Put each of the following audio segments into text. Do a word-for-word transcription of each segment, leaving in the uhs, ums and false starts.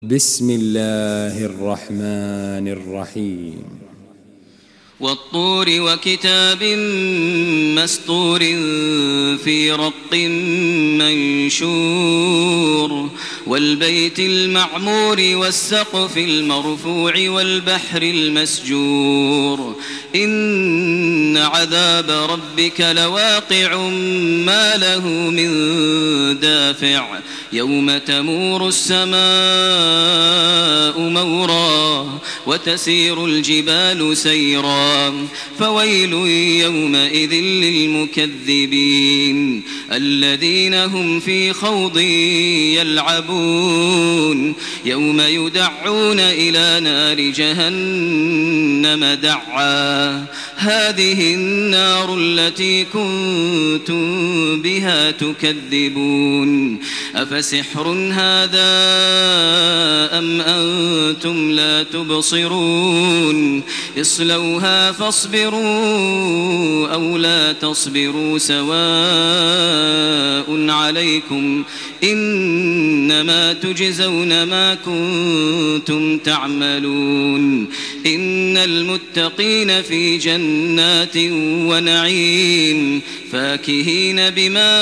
بسم الله الرحمن الرحيم والطور وكتاب مسطور في رق منشور والبيت المعمور والسقف المرفوع والبحر المسجور إن عذاب ربك لواقع ما له من دافع يوم تمور السماء مورا وتسير الجبال سيرا فويل يومئذ للمكذبين الذين هم في خوض يلعبون يوم يدعون إلى نار جهنم دعا هذه النار التي كنتم بها تكذبون أفسحر هذا أم أنتم لا تبصرون اصلوها فاصبروا أو لا تصبروا سواء عليكم إنما تجزون ما كنتم تعملون إن المتقين في جنات ونعيم فاكهين بما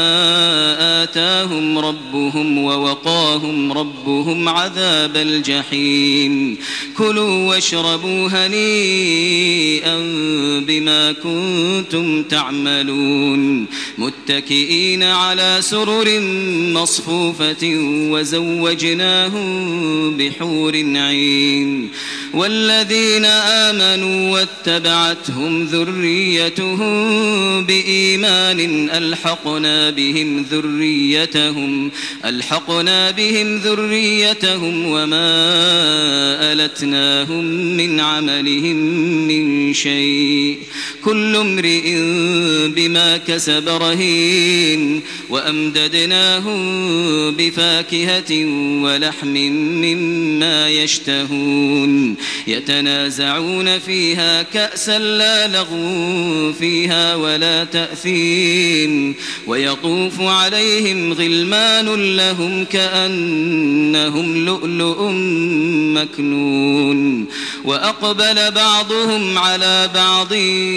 آتاهم ربهم ووقاهم ربهم عذاب الجحيم كلوا واشربوا هنيئا بما كنتم تعملون متكئين على سرر مصفوفة وزوجناهم بحور عين والذين آمنوا واتبعتهم ذريتهم بإيمان ألحقنا بهم ذريتهم ألحقنا بهم ذريتهم وما ألتناهم من عملهم من شيء كل امرئ بما كسب رهين وأمددناهم بفاكهة ولحم مما يشتهون يتنازعون فيها كأسا لا لغو فيها ولا تأثيم ويطوف عليهم غلمان لهم كأنهم لؤلؤ مكنون وأقبل بعضهم على بعض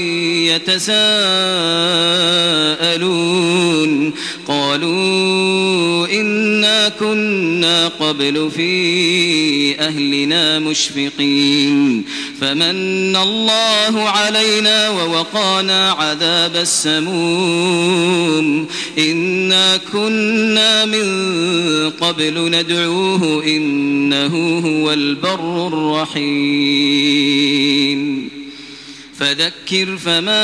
يتساءلون قالوا إنا كنا قبل في أهلنا مشفقين فمن الله علينا ووقانا عذاب السموم إنا كنا من قبل ندعوه إنه هو البر الرحيم فذكر فما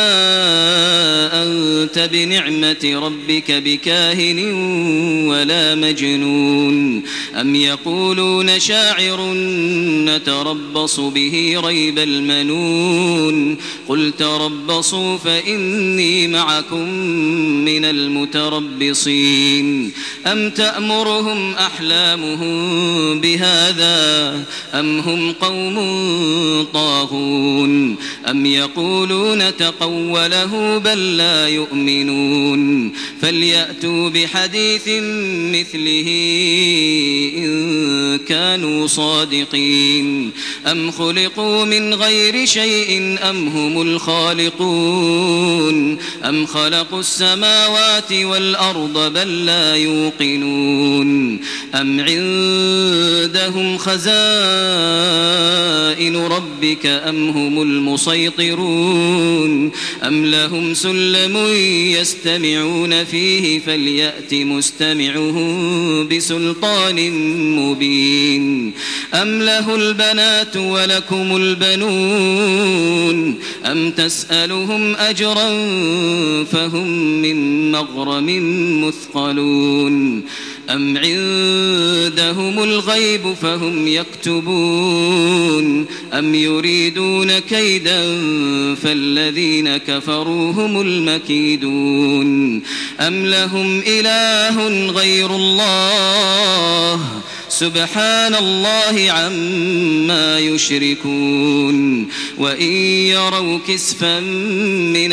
أنت بنعمة ربك بكاهن ولا مجنون أم يقولون شاعر نتربص به ريب المنون قل تربصوا فإني معكم من المتربصين أم تأمرهم أحلامهم بهذا أم هم قوم طاغون أم يقولون تقوله بل لا يؤمنون فليأتوا بحديث مثله إن كانوا صادقين أم خلقوا من غير شيء أم هم الخالقون أم خلقوا السماوات والأرض بل لا يوقنون أم عندهم خزائن ربك أم هم المسيطرون أم لهم سلم يستمعون فيه فليأت مستمعهم بسلطان مبين أم له البنات ولكم البنون أم تسألهم أجرا فهم من مغرم مثقلون أم عندهم الغيب فهم يكتبون أم يريدون كيدا فالذين كفروا هم المكيدون أم لهم إله غير الله سبحان الله عما يشركون وإن يروا كسفا من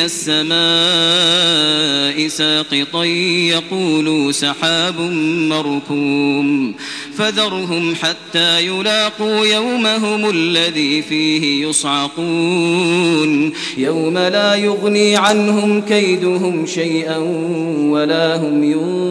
السماء ساقطا يقولوا سحاب مركوم فذرهم حتى يلاقوا يومهم الذي فيه يصعقون يوم لا يغني عنهم كيدهم شيئا ولا هم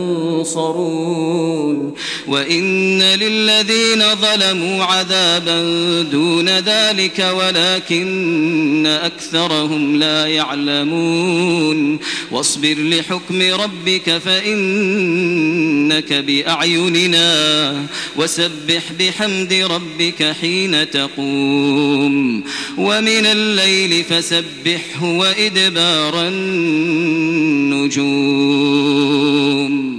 ينصرون وإن للذين ظلموا عذابا دون ذلك ولكن أكثرهم لا يعلمون واصبر لحكم ربك فإنك بأعيننا وسبح بحمد ربك حين تقوم ومن الليل فسبحه وإدبار النجوم.